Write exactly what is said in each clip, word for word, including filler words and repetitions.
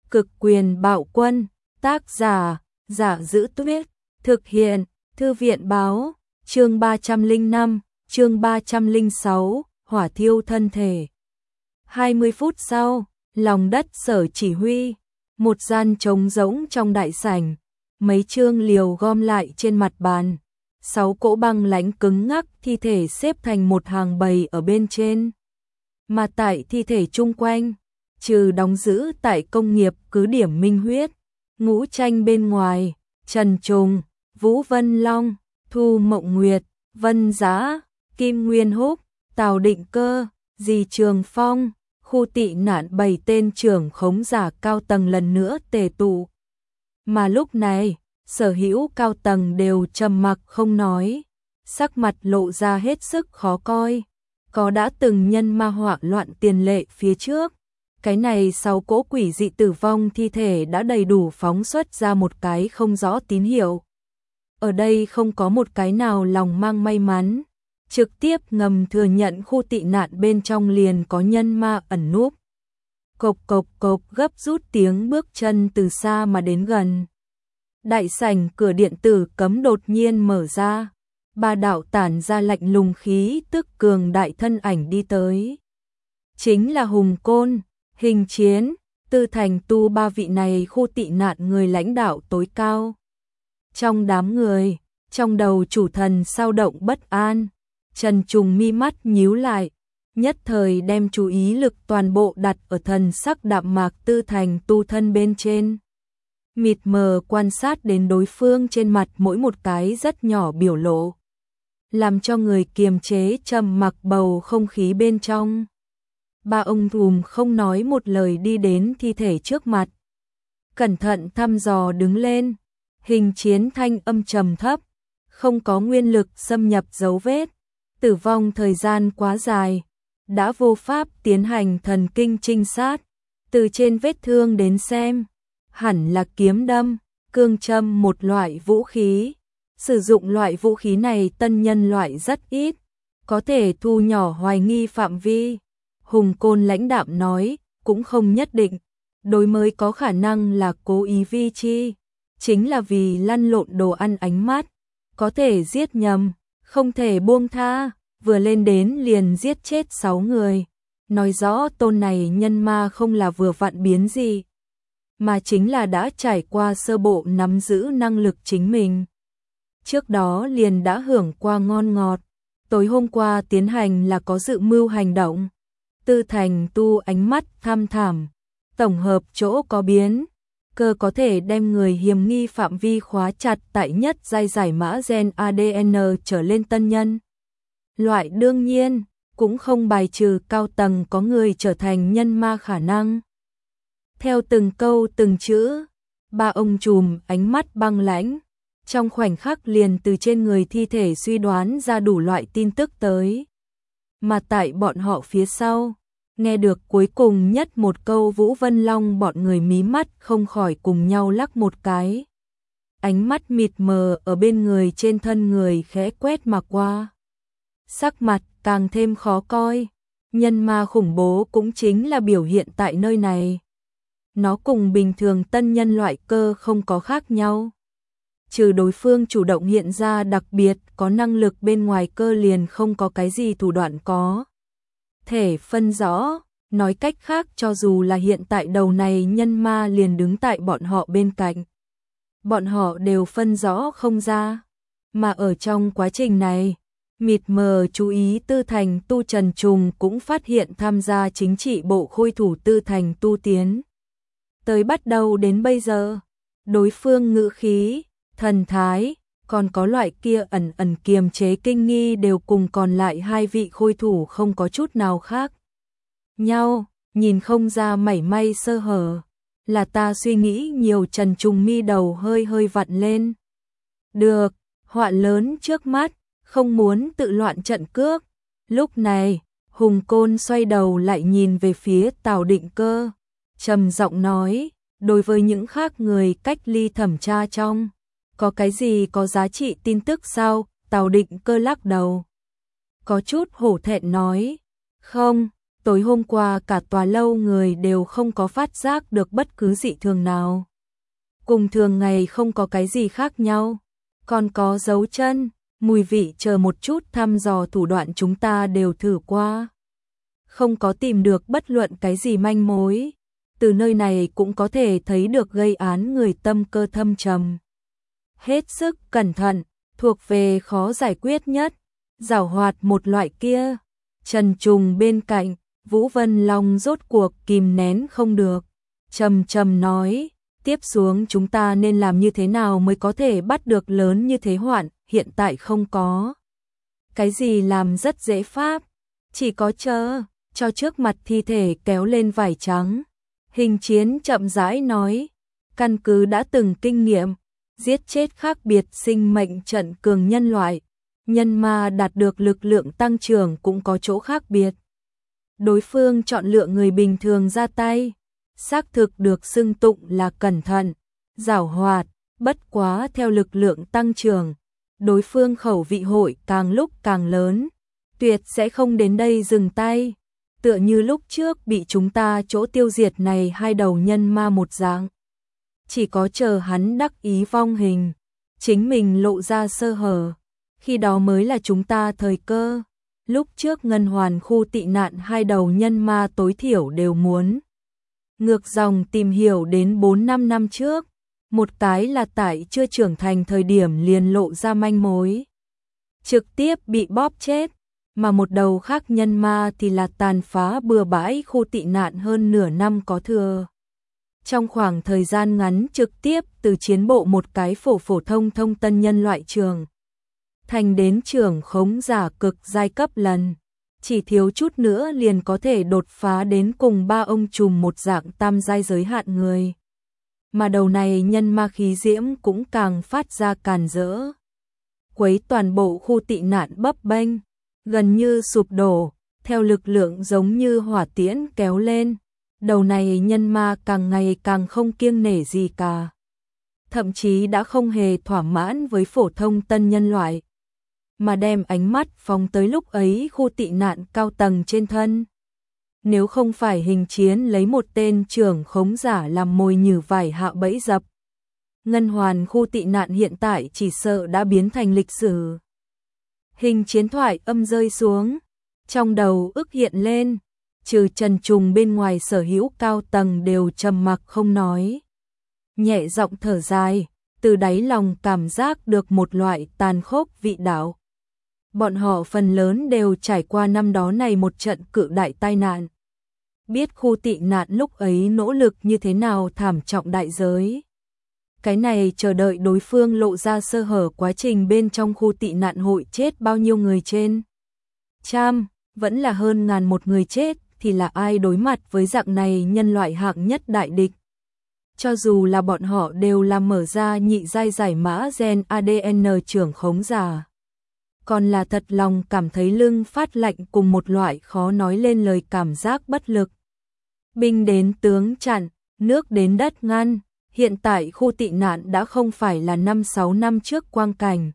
Cực quyền bạo quân, tác giả, Giả Giữ Tuyết, thực hiện, Thư viện báo, chương ba trăm lẻ năm, chương ba trăm lẻ sáu, hỏa thiêu thân thể. hai mươi phút sau, lòng đất sở chỉ huy, một gian trống rỗng trong đại sảnh, mấy chương liều gom lại trên mặt bàn, sáu cỗ băng lãnh cứng ngắc thi thể xếp thành một hàng bầy ở bên trên. Mà tại thi thể chung quanh, trừ đóng giữ tại công nghiệp cứ điểm Minh Huyết, Ngũ Tranh bên ngoài, Trần Trùng, Vũ Vân Long, Thu Mộng Nguyệt, Vân Giá, Kim Nguyên Húc, Tào Định Cơ, Dì Trường Phong, khu tị nạn bảy tên trưởng khống giả cao tầng lần nữa tề tụ. Mà lúc này, sở hữu cao tầng đều trầm mặc không nói, sắc mặt lộ ra hết sức khó coi. Có đã từng nhân ma họa loạn tiền lệ phía trước, cái này sau cỗ quỷ dị tử vong thi thể đã đầy đủ phóng xuất ra một cái không rõ tín hiệu. Ở đây không có một cái nào lòng mang may mắn, trực tiếp ngầm thừa nhận khu tị nạn bên trong liền có nhân ma ẩn núp. Cộc cộc cộc gấp rút tiếng bước chân từ xa mà đến gần. Đại sảnh cửa điện tử cấm đột nhiên mở ra. Ba đạo tản ra lạnh lùng khí tức cường đại thân ảnh đi tới. Chính là Hùng Côn, Hình Chiến, Tư Thành Tu ba vị này khu tị nạn người lãnh đạo tối cao. Trong đám người, trong đầu chủ thần sao động bất an, Trần Trùng mi mắt nhíu lại, nhất thời đem chú ý lực toàn bộ đặt ở thần sắc đạm mạc Tư Thành Tu thân bên trên. Mịt mờ quan sát đến đối phương trên mặt mỗi một cái rất nhỏ biểu lộ, làm cho người kiềm chế trầm mặc bầu không khí bên trong. Ba ông Thùm không nói một lời đi đến thi thể trước mặt. Cẩn thận thăm dò đứng lên, Hình Chiến thanh âm trầm thấp, không có nguyên lực xâm nhập dấu vết, tử vong thời gian quá dài, đã vô pháp tiến hành thần kinh trinh sát, từ trên vết thương đến xem, hẳn là kiếm đâm, cương châm một loại vũ khí. Sử dụng loại vũ khí này tân nhân loại rất ít, có thể thu nhỏ hoài nghi phạm vi. Hùng Côn lãnh đạm nói, cũng không nhất định, đối mới có khả năng là cố ý vi chi, chính là vì lăn lộn đồ ăn ánh mắt, có thể giết nhầm, không thể buông tha, vừa lên đến liền giết chết sáu người. Nói rõ tôn này nhân ma không là vừa vặn biến gì, mà chính là đã trải qua sơ bộ nắm giữ năng lực chính mình. Trước đó liền đã hưởng qua ngon ngọt, tối hôm qua tiến hành là có dự mưu hành động. Tư Thành Tu ánh mắt tham thảm, tổng hợp chỗ có biến, cơ có thể đem người hiểm nghi phạm vi khóa chặt tại nhất giai giải mã gen a đê en trở lên tân nhân. Loại đương nhiên, cũng không bài trừ cao tầng có người trở thành nhân ma khả năng. Theo từng câu từng chữ, ba ông trùm ánh mắt băng lãnh, trong khoảnh khắc liền từ trên người thi thể suy đoán ra đủ loại tin tức tới. Mà tại bọn họ phía sau, nghe được cuối cùng nhất một câu Vũ Vân Long, bọn người mí mắt không khỏi cùng nhau lắc một cái. Ánh mắt mịt mờ ở bên người trên thân người khẽ quét mà qua. Sắc mặt càng thêm khó coi, nhân ma khủng bố cũng chính là biểu hiện tại nơi này. Nó cùng bình thường tân nhân loại cơ không có khác nhau. Trừ đối phương chủ động hiện ra đặc biệt có năng lực bên ngoài cơ liền không có cái gì thủ đoạn có thể phân rõ, nói cách khác cho dù là hiện tại đầu này nhân ma liền đứng tại bọn họ bên cạnh, bọn họ đều phân rõ không ra. Mà ở trong quá trình này, mịt mờ chú ý Tư Thành Tu Trần Trùng cũng phát hiện tham gia chính trị bộ khôi thủ Tư Thành Tu tiến tới bắt đầu đến bây giờ, đối phương ngữ khí, thần thái, còn có loại kia ẩn ẩn kiềm chế kinh nghi đều cùng còn lại hai vị khôi thủ không có chút nào khác nhau, nhìn không ra mảy may sơ hở. Là ta suy nghĩ nhiều. Trần Trùng mi đầu hơi hơi vặn lên. Được, họa lớn trước mắt, không muốn tự loạn trận cước. Lúc này, Hùng Côn xoay đầu lại nhìn về phía Tào Định Cơ, trầm giọng nói, đối với những khác người cách ly thẩm tra trong, có cái gì có giá trị tin tức sao? Tào Định Cơ lắc đầu, có chút hổ thẹn nói, không. Tối hôm qua cả tòa lâu người đều không có phát giác được bất cứ dị thường nào. Cùng thường ngày không có cái gì khác nhau. Còn có dấu chân, mùi vị, chờ một chút, thăm dò thủ đoạn chúng ta đều thử qua. Không có tìm được bất luận cái gì manh mối. Từ nơi này cũng có thể thấy được gây án người tâm cơ thâm trầm. Hết sức cẩn thận, thuộc về khó giải quyết nhất, giảo hoạt một loại kia. Trần Trùng bên cạnh, Vũ Vân Long rốt cuộc kìm nén không được, trầm trầm nói, tiếp xuống chúng ta nên làm như thế nào mới có thể bắt được lớn như thế hoạn, hiện tại không có cái gì làm rất dễ pháp, chỉ có chờ cho trước mặt thi thể kéo lên vải trắng. Hình Chiến chậm rãi nói, căn cứ đã từng kinh nghiệm, giết chết khác biệt sinh mệnh trận cường nhân loại, nhân ma đạt được lực lượng tăng trưởng cũng có chỗ khác biệt. Đối phương chọn lựa người bình thường ra tay, xác thực được xưng tụng là cẩn thận, giảo hoạt, bất quá theo lực lượng tăng trưởng, đối phương khẩu vị hội càng lúc càng lớn, tuyệt sẽ không đến đây dừng tay. Tựa như lúc trước bị chúng ta chỗ tiêu diệt này hai đầu nhân ma một dạng. Chỉ có chờ hắn đắc ý vong hình, chính mình lộ ra sơ hở, khi đó mới là chúng ta thời cơ. Lúc trước Ngân Hoàn khu tị nạn hai đầu nhân ma tối thiểu đều muốn ngược dòng tìm hiểu đến bốn năm năm trước, một cái là tại chưa trưởng thành thời điểm liền lộ ra manh mối, trực tiếp bị bóp chết, mà một đầu khác nhân ma thì là tàn phá bừa bãi khu tị nạn hơn nửa năm có thừa. Trong khoảng thời gian ngắn trực tiếp từ chiến bộ một cái phổ phổ thông thông tân nhân loại trường thành đến trưởng khống giả cực giai cấp lần, chỉ thiếu chút nữa liền có thể đột phá đến cùng ba ông trùm một dạng tam giai giới hạn người. Mà đầu này nhân ma khí diễm cũng càng phát ra càn rỡ, quấy toàn bộ khu tị nạn bấp bênh, gần như sụp đổ, theo lực lượng giống như hỏa tiễn kéo lên. Đầu này nhân ma càng ngày càng không kiêng nể gì cả, thậm chí đã không hề thỏa mãn với phổ thông tân nhân loại, mà đem ánh mắt phóng tới lúc ấy khu tị nạn cao tầng trên thân. Nếu không phải Hình Chiến lấy một tên trưởng khống giả làm mồi nhử vải hạ bẫy dập, Ngân Hoàn khu tị nạn hiện tại chỉ sợ đã biến thành lịch sử. Hình Chiến thoại âm rơi xuống, trong đầu ức hiện lên, trừ Trần Trùng bên ngoài sở hữu cao tầng đều trầm mặc không nói. Nhẹ giọng thở dài, từ đáy lòng cảm giác được một loại tàn khốc vị đạo. Bọn họ phần lớn đều trải qua năm đó này một trận cự đại tai nạn. Biết khu tị nạn lúc ấy nỗ lực như thế nào thảm trọng đại giới. Cái này chờ đợi đối phương lộ ra sơ hở quá trình bên trong khu tị nạn hội chết bao nhiêu người trên trăm, vẫn là hơn ngàn một người chết, thì là ai đối mặt với dạng này nhân loại hạng nhất đại địch. Cho dù là bọn họ đều là mở ra nhị giai giải mã gen a đê en trưởng khống giả, còn là thật lòng cảm thấy lưng phát lạnh cùng một loại khó nói lên lời cảm giác bất lực. Binh đến tướng chặn, nước đến đất ngăn, hiện tại khu tị nạn đã không phải là năm sáu năm trước quang cảnh.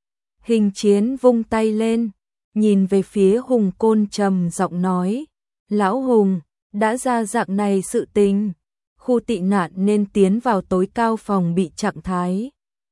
Hình Chiến vung tay lên, nhìn về phía Hùng Côn trầm giọng nói, Lão Hùng, đã ra dạng này sự tình, khu tị nạn nên tiến vào tối cao phòng bị trạng thái.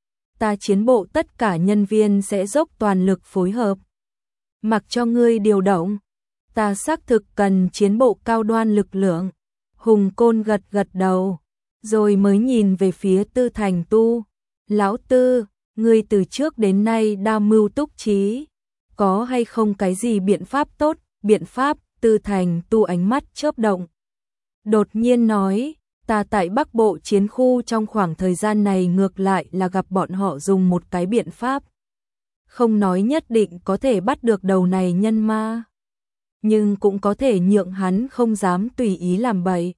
Ta chiến bộ tất cả nhân viên sẽ dốc toàn lực phối hợp. Mặc cho ngươi điều động, ta xác thực cần chiến bộ cao đoan lực lượng. Hùng Côn gật gật đầu, rồi mới nhìn về phía Tư Thành Tu. Lão Tư, ngươi từ trước đến nay đa mưu túc trí, có hay không cái gì biện pháp tốt? Biện pháp? Tư Thành Tu ánh mắt chớp động, đột nhiên nói, ta tại Bắc Bộ chiến khu trong khoảng thời gian này ngược lại là gặp bọn họ dùng một cái biện pháp. Không nói nhất định có thể bắt được đầu này nhân ma, nhưng cũng có thể nhượng hắn không dám tùy ý làm bậy.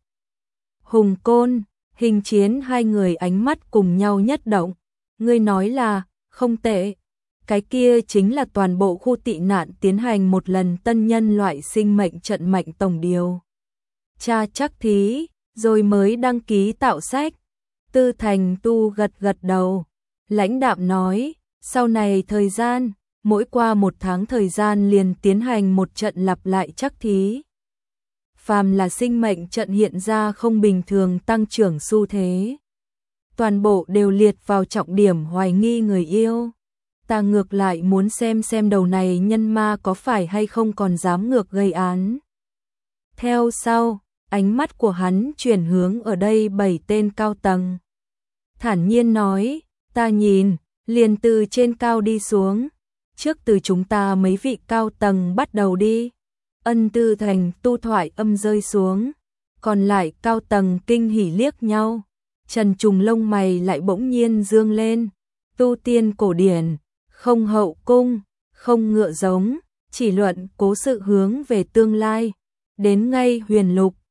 Hùng Côn, Hình Chiến hai người ánh mắt cùng nhau nhất động, ngươi nói là, không tệ. Cái kia chính là toàn bộ khu tị nạn tiến hành một lần tân nhân loại sinh mệnh trận mạnh tổng điều. Cha chắc thí, rồi mới đăng ký tạo sách. Tư Thành Tu gật gật đầu, lãnh đạm nói, sau này thời gian, mỗi qua một tháng thời gian liền tiến hành một trận lặp lại chắc thí. phàm là sinh mệnh trận hiện ra không bình thường tăng trưởng xu thế. Toàn bộ đều liệt vào trọng điểm hoài nghi người yêu. Ta ngược lại muốn xem xem đầu này nhân ma có phải hay không còn dám ngược gây án. Theo sau, ánh mắt của hắn chuyển hướng ở đây bảy tên cao tầng. Thản nhiên nói, ta nhìn, liền từ trên cao đi xuống. Trước từ chúng ta mấy vị cao tầng bắt đầu đi. Ân Tư Thành tu thoại âm rơi xuống. Còn lại cao tầng kinh hỉ liếc nhau. Trần Trùng lông mày lại bỗng nhiên dương lên. Tu tiên cổ điển, không hậu cung, không ngựa giống, chỉ luận cố sự hướng về tương lai. Đến ngay huyền lục,